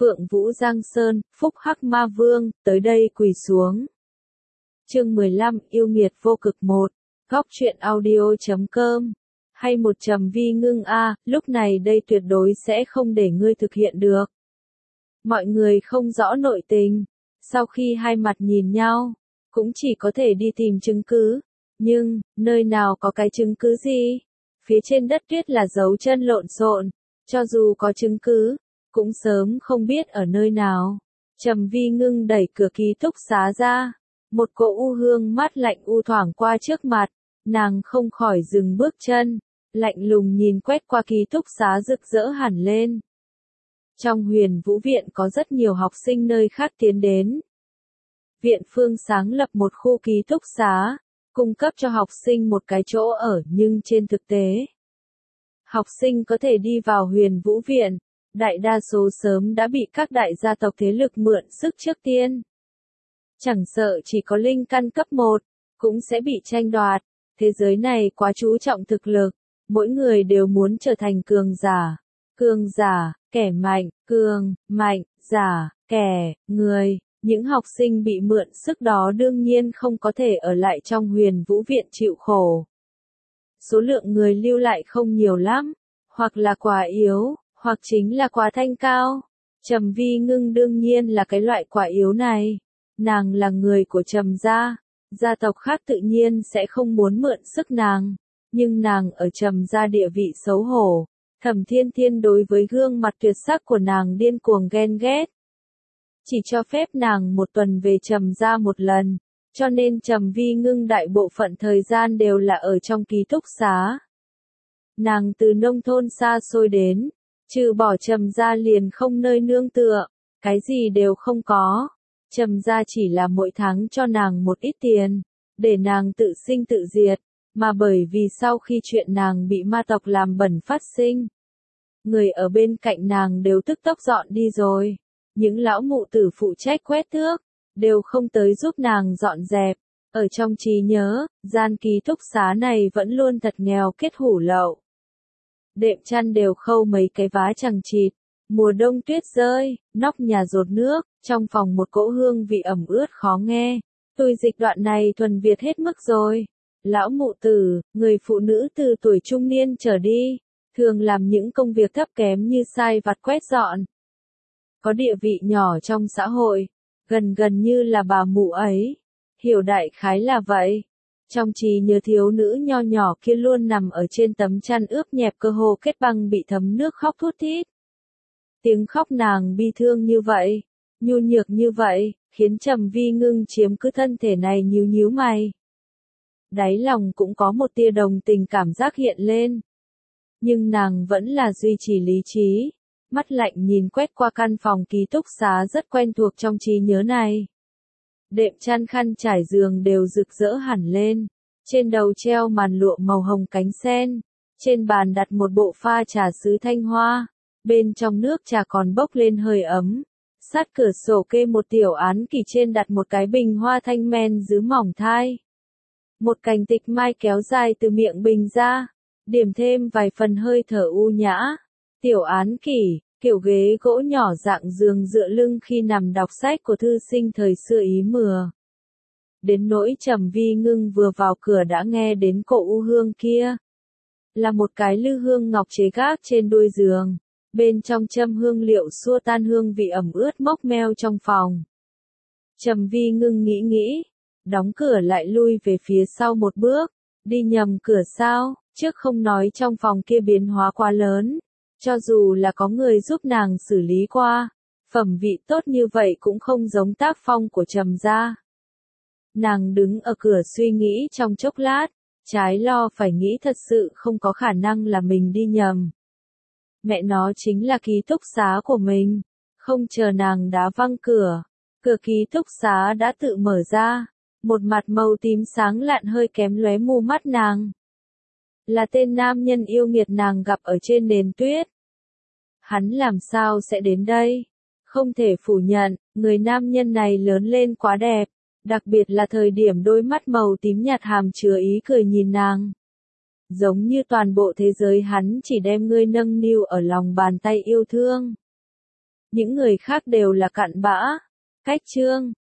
Phượng Vũ Giang Sơn, Phúc Hắc Ma Vương, tới đây quỳ xuống. Chương 15, yêu nghiệt vô cực 1, góc truyện audio.com. Hay một Trầm Vi Ngưng a, lúc này đây tuyệt đối sẽ không để ngươi thực hiện được. Mọi người không rõ nội tình, sau khi hai mặt nhìn nhau, cũng chỉ có thể đi tìm chứng cứ, nhưng, nơi nào có cái chứng cứ gì? Phía trên đất tuyết là dấu chân lộn xộn, cho dù có chứng cứ, cũng sớm không biết ở nơi nào. Trầm Vi Ngưng đẩy cửa ký túc xá ra, một cỗ u hương mát lạnh u thoảng qua trước mặt, nàng không khỏi dừng bước chân, lạnh lùng nhìn quét qua ký túc xá rực rỡ hẳn lên. Trong Huyền Vũ Viện có rất nhiều học sinh nơi khác tiến đến. Viện Phương sáng lập một khu ký túc xá, cung cấp cho học sinh một cái chỗ ở, nhưng trên thực tế, học sinh có thể đi vào Huyền Vũ Viện, đại đa số sớm đã bị các đại gia tộc thế lực mượn sức trước tiên. Chẳng sợ chỉ có linh căn cấp 1, cũng sẽ bị tranh đoạt. Thế giới này quá chú trọng thực lực, mỗi người đều muốn trở thành cường giả. Cường giả, kẻ mạnh, cường, mạnh, giả, kẻ, người. Những học sinh bị mượn sức đó đương nhiên không có thể ở lại trong Huyền Vũ Viện chịu khổ. Số lượng người lưu lại không nhiều lắm, hoặc là quá yếu, hoặc chính là quá thanh cao. Trầm Vi Ngưng đương nhiên là cái loại quá yếu này. Nàng là người của Trầm gia, gia tộc khác tự nhiên sẽ không muốn mượn sức nàng, nhưng nàng ở Trầm gia địa vị xấu hổ. Thẩm Thiên Thiên đối với gương mặt tuyệt sắc của nàng điên cuồng ghen ghét. Chỉ cho phép nàng một tuần về Trầm gia một lần, cho nên Trầm Vi Ngưng đại bộ phận thời gian đều là ở trong ký túc xá. Nàng từ nông thôn xa xôi đến, trừ bỏ Trầm gia liền không nơi nương tựa, cái gì đều không có. Trầm gia chỉ là mỗi tháng cho nàng một ít tiền, để nàng tự sinh tự diệt, mà bởi vì sau khi chuyện nàng bị ma tộc làm bẩn phát sinh, người ở bên cạnh nàng đều tức tốc dọn đi rồi. Những lão mụ tử phụ trách quét tước, đều không tới giúp nàng dọn dẹp. Ở trong trí nhớ, gian ký túc xá này vẫn luôn thật nghèo kết hủ lậu. Đệm chăn đều khâu mấy cái vá chằng chịt. Mùa đông tuyết rơi, nóc nhà dột nước, trong phòng một cỗ hương vị ẩm ướt khó nghe. Tôi dịch đoạn này thuần Việt hết mức rồi. Lão mụ tử, người phụ nữ từ tuổi trung niên trở đi, thường làm những công việc thấp kém như sai vặt quét dọn. Có địa vị nhỏ trong xã hội, gần như là bà mụ ấy. Hiểu đại khái là vậy. Trong trí nhớ thiếu nữ nho nhỏ kia luôn nằm ở trên tấm chăn ướp nhẹp cơ hồ kết băng bị thấm nước khóc thút thít. Tiếng khóc nàng bi thương như vậy, nhu nhược như vậy, khiến Trầm Vi Ngưng chiếm cứ thân thể này nhíu mày. Đáy lòng cũng có một tia đồng tình cảm giác hiện lên. Nhưng nàng vẫn là duy trì lý trí, mắt lạnh nhìn quét qua căn phòng ký túc xá rất quen thuộc trong trí nhớ này. Đệm chăn khăn trải giường đều rực rỡ hẳn lên, trên đầu treo màn lụa màu hồng cánh sen, trên bàn đặt một bộ pha trà sứ thanh hoa. Bên trong nước trà còn bốc lên hơi ấm. Sát cửa sổ kê một tiểu án kỷ trên đặt một cái bình hoa thanh men giữ mỏng thai. Một cành tịch mai kéo dài từ miệng bình ra, điểm thêm vài phần hơi thở u nhã. Tiểu án kỷ, kiểu ghế gỗ nhỏ dạng giường dựa lưng khi nằm đọc sách của thư sinh thời xưa ý mừa. Đến nỗi Trầm Vi Ngưng vừa vào cửa đã nghe đến cỗ u hương kia. Là một cái lư hương ngọc chế gác trên đuôi giường. Bên trong châm hương liệu xua tan hương vị ẩm ướt mốc meo trong phòng. Trầm Vi Ngưng nghĩ, đóng cửa lại lui về phía sau một bước, đi nhầm cửa sao, trước không nói trong phòng kia biến hóa quá lớn, cho dù là có người giúp nàng xử lý qua, phẩm vị tốt như vậy cũng không giống tác phong của Trầm gia. Nàng đứng ở cửa suy nghĩ trong chốc lát, trái lo phải nghĩ thật sự không có khả năng là mình đi nhầm. Mẹ nó chính là ký túc xá của mình. Không chờ nàng đá văng cửa, cửa ký túc xá đã tự mở ra. Một mặt màu tím sáng lạn hơi kém lóe mù mắt nàng. Là tên nam nhân yêu nghiệt nàng gặp ở trên nền tuyết. Hắn làm sao sẽ đến đây? Không thể phủ nhận, người nam nhân này lớn lên quá đẹp. Đặc biệt là thời điểm đôi mắt màu tím nhạt hàm chứa ý cười nhìn nàng. Giống như toàn bộ thế giới hắn chỉ đem ngươi nâng niu ở lòng bàn tay yêu thương. Những người khác đều là cặn bã. Cách chương